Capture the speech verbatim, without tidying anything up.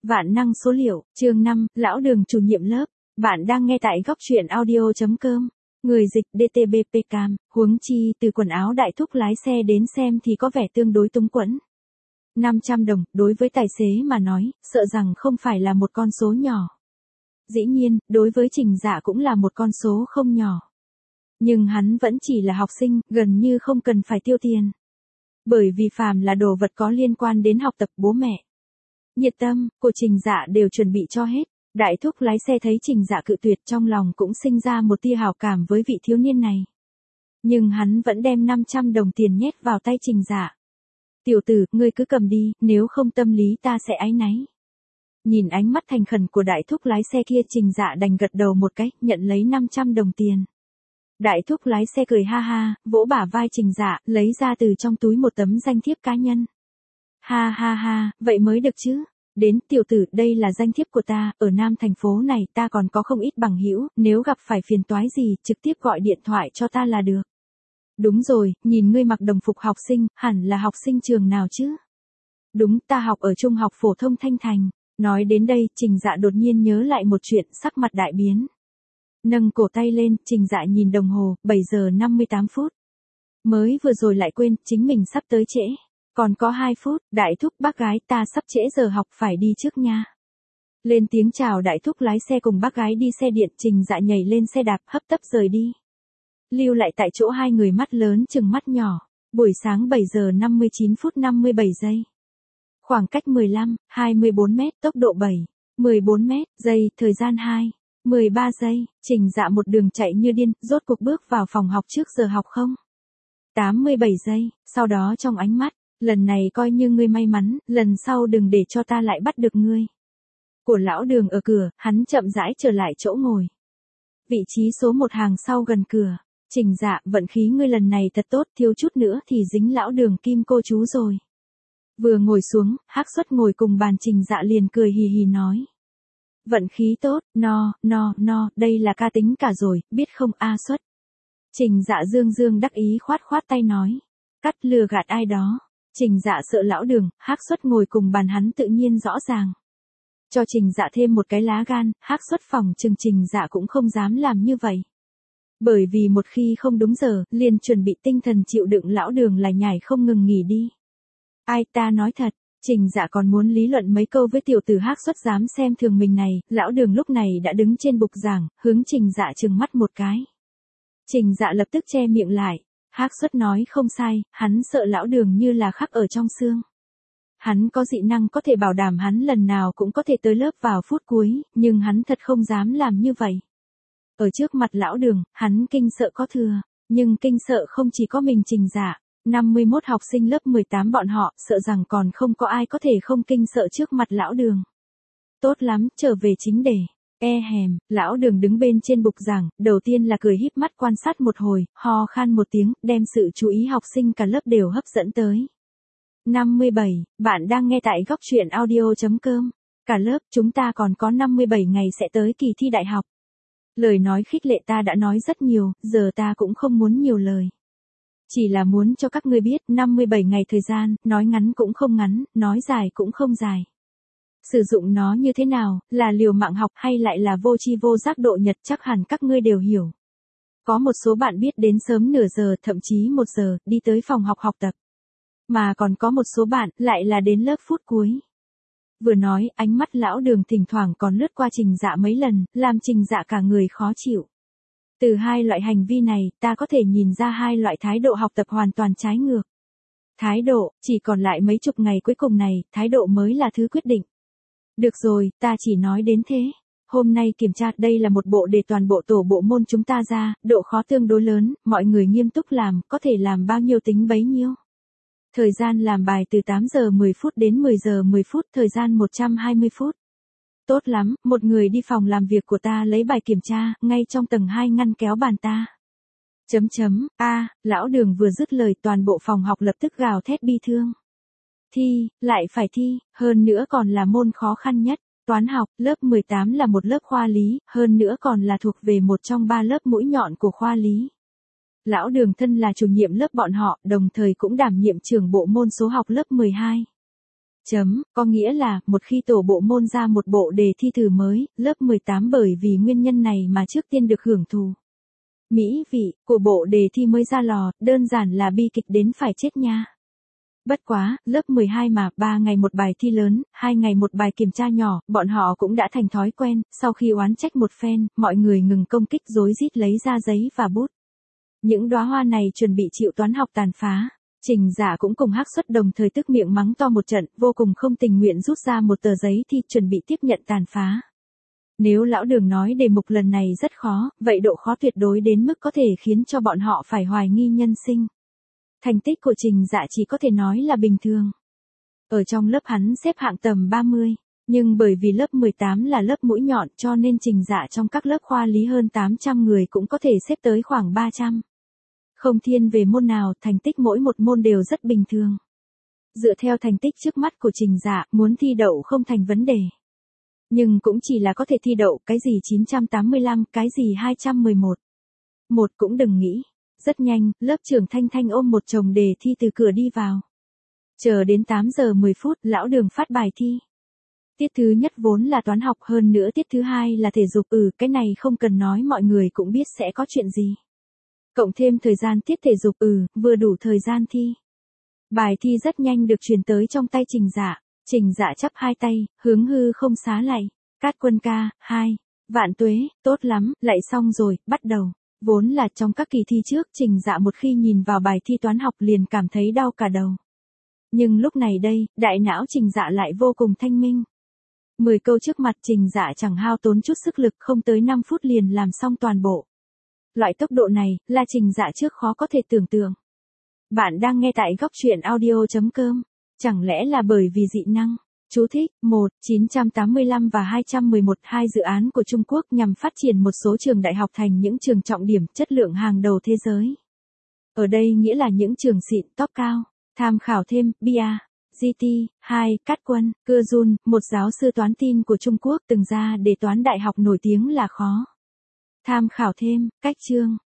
Vạn năng số liệu, chương năm, Lão Đường chủ nhiệm lớp. Bạn đang nghe tại góc truyện audio chấm com. Người dịch đê tê bê pê cam, huống chi từ quần áo đại thúc lái xe đến xem thì có vẻ tương đối túng quẫn. năm trăm đồng, đối với tài xế mà nói, sợ rằng không phải là một con số nhỏ. Dĩ nhiên, đối với Trình Dạ cũng là một con số không nhỏ. Nhưng hắn vẫn chỉ là học sinh, gần như không cần phải tiêu tiền. Bởi vì phàm là đồ vật có liên quan đến học tập bố mẹ, nhiệt tâm của Trình Dạ đều chuẩn bị cho hết. Đại thúc lái xe thấy Trình Dạ cự tuyệt, trong lòng cũng sinh ra một tia hảo cảm với vị thiếu niên này. Nhưng hắn vẫn đem năm trăm đồng tiền nhét vào tay Trình Dạ. Tiểu tử, ngươi cứ cầm đi, nếu không tâm lý ta sẽ áy náy. Nhìn ánh mắt thành khẩn của đại thúc lái xe kia, Trình Dạ đành gật đầu một cái, nhận lấy năm trăm đồng tiền. Đại thúc lái xe cười ha ha, vỗ bả vai Trình Dạ, lấy ra từ trong túi một tấm danh thiếp cá nhân. Ha ha ha, vậy mới được chứ. Đến, tiểu tử, đây là danh thiếp của ta, ở Nam thành phố này ta còn có không ít bằng hữu, nếu gặp phải phiền toái gì, trực tiếp gọi điện thoại cho ta là được. Đúng rồi, nhìn ngươi mặc đồng phục học sinh, hẳn là học sinh trường nào chứ? Đúng, ta học ở Trung học phổ thông Thanh Thành. Nói đến đây, Trình Dạ đột nhiên nhớ lại một chuyện, sắc mặt đại biến. Nâng cổ tay lên, Trình Dạ nhìn đồng hồ, bảy giờ năm mươi tám phút. Mới vừa rồi lại quên, chính mình sắp tới trễ. Còn có hai phút, đại thúc bác gái, ta sắp trễ giờ học, phải đi trước nha. Lên tiếng chào đại thúc lái xe cùng bác gái đi xe điện, Trình Dạ nhảy lên xe đạp, hấp tấp rời đi. Lưu lại tại chỗ hai người mắt lớn chừng mắt nhỏ. Buổi sáng bảy giờ năm mươi chín phút năm mươi bảy giây. Khoảng cách mười lăm, hai mươi bốn mét, tốc độ bảy, mười bốn mét, giây, thời gian hai, mười ba giây, Trình Dạ một đường chạy như điên, rốt cuộc bước vào phòng học trước giờ học không? tám mươi bảy giây, sau đó trong ánh mắt, lần này coi như ngươi may mắn, lần sau đừng để cho ta lại bắt được ngươi. Của Lão Đường ở cửa, hắn chậm rãi trở lại chỗ ngồi. Vị trí số một hàng sau gần cửa. Trình Dạ, vận khí ngươi lần này thật tốt, thiếu chút nữa thì dính Lão Đường kim cô chú rồi. Vừa ngồi xuống, Hắc Xuất ngồi cùng bàn, Trình Dạ liền cười hì hì nói. Vận khí tốt, no, no, no, đây là ca tính cả rồi, biết không A Xuất. Trình Dạ dương dương đắc ý khoát khoát tay nói. Cắt lừa gạt ai đó. Trình Dạ sợ Lão Đường, Hắc Xuất ngồi cùng bàn hắn tự nhiên rõ ràng. Cho Trình Dạ thêm một cái lá gan, Hắc Xuất phòng chừng Trình Dạ cũng không dám làm như vậy. Bởi vì một khi không đúng giờ, liền chuẩn bị tinh thần chịu đựng Lão Đường lại nhảy không ngừng nghỉ đi. Ai, ta nói thật, Trình Dạ còn muốn lý luận mấy câu với tiểu tử Hắc Xuất dám xem thường mình này, Lão Đường lúc này đã đứng trên bục giảng, hướng Trình Dạ trừng mắt một cái. Trình Dạ lập tức che miệng lại. Hắc Xuất nói không sai, hắn sợ Lão Đường như là khắc ở trong xương. Hắn có dị năng có thể bảo đảm hắn lần nào cũng có thể tới lớp vào phút cuối, nhưng hắn thật không dám làm như vậy. Ở trước mặt Lão Đường, hắn kinh sợ có thừa, nhưng kinh sợ không chỉ có mình Trình Dạ. năm mươi mốt học sinh lớp mười tám bọn họ, sợ rằng còn không có ai có thể không kinh sợ trước mặt Lão Đường. Tốt lắm, trở về chính đề. E hèm, Lão Đường đứng bên trên bục giảng, đầu tiên là cười híp mắt quan sát một hồi, ho khan một tiếng, đem sự chú ý học sinh cả lớp đều hấp dẫn tới. năm mươi bảy, bạn đang nghe tại góc truyện audio chấm com. Cả lớp, chúng ta còn có năm mươi bảy ngày sẽ tới kỳ thi đại học. Lời nói khích lệ ta đã nói rất nhiều, giờ ta cũng không muốn nhiều lời. Chỉ là muốn cho các ngươi biết, năm mươi bảy ngày thời gian, nói ngắn cũng không ngắn, nói dài cũng không dài. Sử dụng nó như thế nào, là liều mạng học hay lại là vô tri vô giác độ nhật, chắc hẳn các ngươi đều hiểu. Có một số bạn biết đến sớm nửa giờ, thậm chí một giờ, đi tới phòng học học tập. Mà còn có một số bạn, lại là đến lớp phút cuối. Vừa nói, ánh mắt Lão Đường thỉnh thoảng còn lướt qua Trình Dạ mấy lần, làm Trình Dạ cả người khó chịu. Từ hai loại hành vi này, ta có thể nhìn ra hai loại thái độ học tập hoàn toàn trái ngược. Thái độ, chỉ còn lại mấy chục ngày cuối cùng này, thái độ mới là thứ quyết định. Được rồi, ta chỉ nói đến thế. Hôm nay kiểm tra, đây là một bộ đề toàn bộ tổ bộ môn chúng ta ra, độ khó tương đối lớn, mọi người nghiêm túc làm, có thể làm bao nhiêu tính bấy nhiêu. Thời gian làm bài từ tám giờ mười phút đến mười giờ mười phút, thời gian một trăm hai mươi phút. Tốt lắm, một người đi phòng làm việc của ta lấy bài kiểm tra, ngay trong tầng hai ngăn kéo bàn ta. Chấm chấm, a, Lão Đường vừa dứt lời toàn bộ phòng học lập tức gào thét bi thương. Thi, lại phải thi, hơn nữa còn là môn khó khăn nhất, toán học, lớp mười tám là một lớp khoa lý, hơn nữa còn là thuộc về một trong ba lớp mũi nhọn của khoa lý. Lão Đường thân là chủ nhiệm lớp bọn họ, đồng thời cũng đảm nhiệm trưởng bộ môn số học lớp mười hai. Chấm, có nghĩa là, một khi tổ bộ môn ra một bộ đề thi thử mới, lớp mười tám bởi vì nguyên nhân này mà trước tiên được hưởng thụ mỹ vị của bộ đề thi mới ra lò, đơn giản là bi kịch đến phải chết nha. Bất quá, lớp mười hai mà, ba ngày một bài thi lớn, hai ngày một bài kiểm tra nhỏ, bọn họ cũng đã thành thói quen, sau khi oán trách một phen, mọi người ngừng công kích rối rít lấy ra giấy và bút. Những đóa hoa này chuẩn bị chịu toán học tàn phá. Trình Dạ cũng cùng Hắc Xuất đồng thời tức miệng mắng to một trận, vô cùng không tình nguyện rút ra một tờ giấy thi chuẩn bị tiếp nhận tàn phá. Nếu lão Đường nói đề mục lần này rất khó, vậy độ khó tuyệt đối đến mức có thể khiến cho bọn họ phải hoài nghi nhân sinh. Thành tích của Trình Dạ chỉ có thể nói là bình thường. Ở trong lớp hắn xếp hạng tầm ba mươi, nhưng bởi vì lớp mười tám là lớp mũi nhọn cho nên Trình Dạ trong các lớp khoa lý hơn tám trăm người cũng có thể xếp tới khoảng ba trăm. Không thiên về môn nào, thành tích mỗi một môn đều rất bình thường. Dựa theo thành tích trước mắt của Trình Dạ, muốn thi đậu không thành vấn đề. Nhưng cũng chỉ là có thể thi đậu, cái gì chín trăm tám mươi lăm, cái gì hai trăm mười một. Một cũng đừng nghĩ. Rất nhanh, lớp trưởng Thanh Thanh ôm một chồng đề thi từ cửa đi vào. Chờ đến tám giờ mười phút, lão Đường phát bài thi. Tiết thứ nhất vốn là toán học, hơn nữa tiết thứ hai là thể dục, ừ, cái này không cần nói mọi người cũng biết sẽ có chuyện gì. Cộng thêm thời gian tiết thể dục, ừ, vừa đủ thời gian thi. Bài thi rất nhanh được truyền tới trong tay Trình Dạ. Trình Dạ chắp hai tay, hướng hư không xá lạy. Cát Quân ca, hai. Vạn tuế, tốt lắm, lạy xong rồi, bắt đầu. Vốn là trong các kỳ thi trước, Trình Dạ một khi nhìn vào bài thi toán học liền cảm thấy đau cả đầu. Nhưng lúc này đây, đại não Trình Dạ lại vô cùng thanh minh. mười câu trước mặt Trình Dạ chẳng hao tốn chút sức lực, không tới năm phút liền làm xong toàn bộ. Loại tốc độ này, là Trình Dạ trước khó có thể tưởng tượng. Bạn đang nghe tại góc truyện audio chấm com. Chẳng lẽ là bởi vì dị năng? Chú thích, một, chín trăm tám mươi lăm và hai trăm mười một, hai dự án của Trung Quốc nhằm phát triển một số trường đại học thành những trường trọng điểm chất lượng hàng đầu thế giới. Ở đây nghĩa là những trường xịn top cao. Tham khảo thêm, bia, giê tê, hai, Cát Quân, Cơ Jun, một giáo sư toán tin của Trung Quốc từng ra đề toán đại học nổi tiếng là khó. Tham khảo thêm, cách chương,